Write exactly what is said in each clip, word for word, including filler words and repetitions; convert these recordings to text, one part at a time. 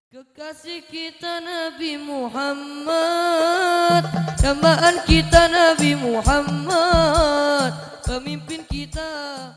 Kekasih kita Nabi Muhammad, dambaan kita Nabi Muhammad, pemimpin kita.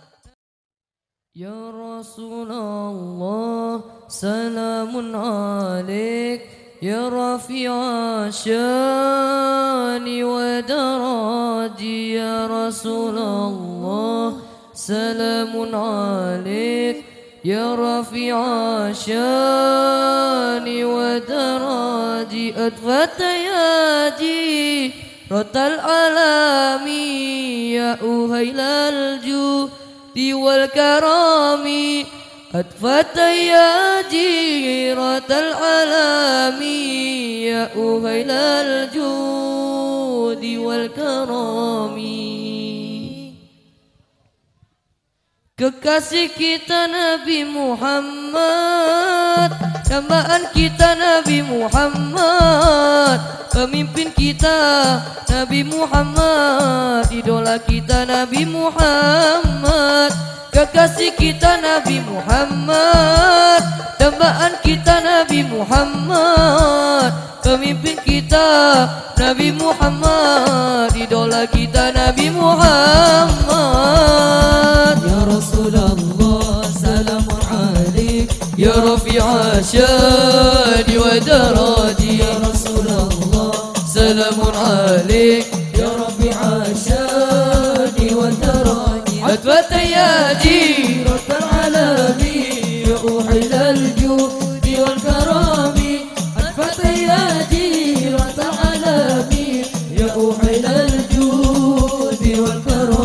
Ya Rasulullah, salamun alaik, ya rafi'a syani wa daraji. Ya Rasulullah, salamun alaik, ya rafi'a syani wa daraji. Adfata ya jiratal alami, ya uhailal judi wal karami. Adfata ya jiratal alami, ya uhailal judi wal karami. Kekasih kita Nabi Muhammad, dambaan kita Nabi Muhammad, pemimpin kita Nabi Muhammad, idola kita Nabi Muhammad. Kekasih kita Nabi Muhammad, dambaan kita Nabi Muhammad, pemimpin kita Nabi Muhammad, idola kita Nabi Muhammad. Ya Rasulullah, salamun alaik, ya rafi'a syani wa daraji. Ya Rasulullah, salamun alaik, ya rafi'a syani wa daraji. adfata ya jiratal alami, ya uhilal judi wal karami. Adfata ya jiratal alami, ya uhilal judi wal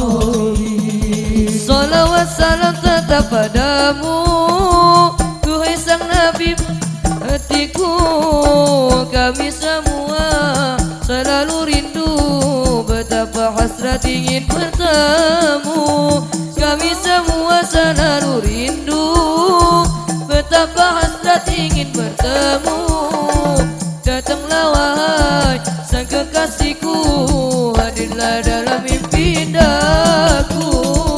karami. salawat salam tetap padamu, duhai sang Nabi. Hatiku kami semua selalu rindu, betapa hasrat ingin bertemu. Kami semua selalu rindu, betapa hasrat ingin bertemu. Datanglah wahai sang kekasihku, hadirlah dalam mimpi daku.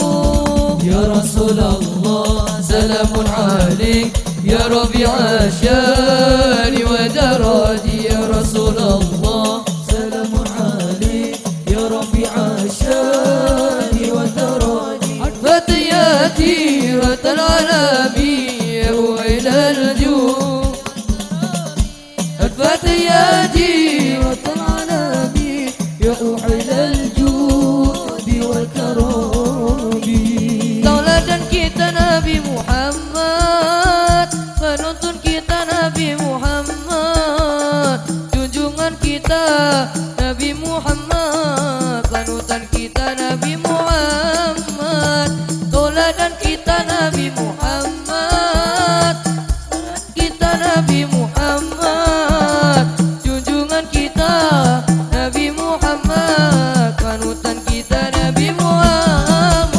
Ya Rasulullah, salamun alaik, ya rafi'a syani wa daraji. Ya Rasulullah, salamun alaik, ya rafi'a syani wa daraji. adfata ya jiratal alami, ya uhailal judi. adfata ya jiratal alami, ya uhilal judi wal karami. tauladan kita Nabi Muhammad, penuntun kita Nabi Muhammad, junjungan kita Nabi Muhammad, panutan kita Nabi Muhammad, tauladan kita Nabi Muhammad, kita Nabi Muhammad, junjungan kita Nabi Muhammad, panutan kita Nabi Muhammad.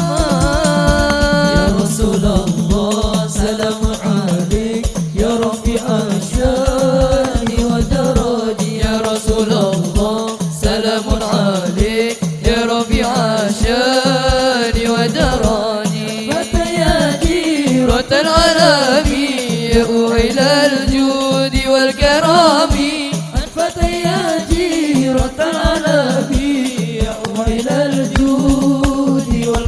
Ya Rasulullah, salamun alaik, ya rafi'a syani wa daraji. Ya Rasulullah, salamun alaik, ya rafi'a syani wa daraji. Adfata ya jiratal alami, ya uhailal judi wal karami. adfata ya jiratal alami, ya uhilal judi wal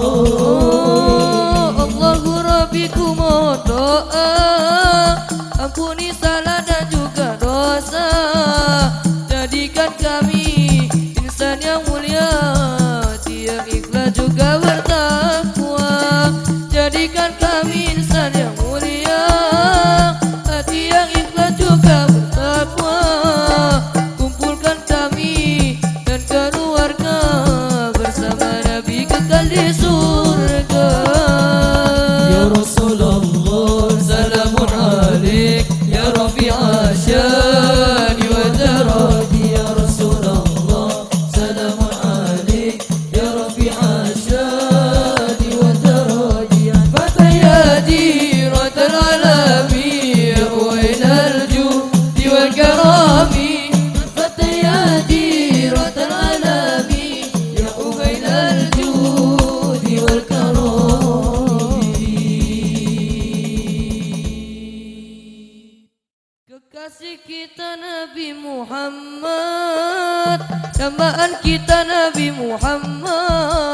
karami. Allahu Rabbiku mohon doa, ampuni salah dan juga dosa. Jadikan kami insan yang mulia, hati yang ikhlas juga bertakwa. Jadikan kami insan yang mulia, hati yang ikhlas juga bertakwa. Kumpulkan kami dan keluarga bersama Nabi kekal di surga. Ya Rasulullah, salamun alaik, ya rafi'a syani wa daraji. ya Rasulullah, salamun alaik, ya rafi'a syani wa daraji. adfata ya jiratal alami, ya uhailal judi wal karami. adfata ya jiratal alami, ya uhailal judi wal karami. Kekasih kita Nabi Muhammad, dambaan kita Nabi Muhammad.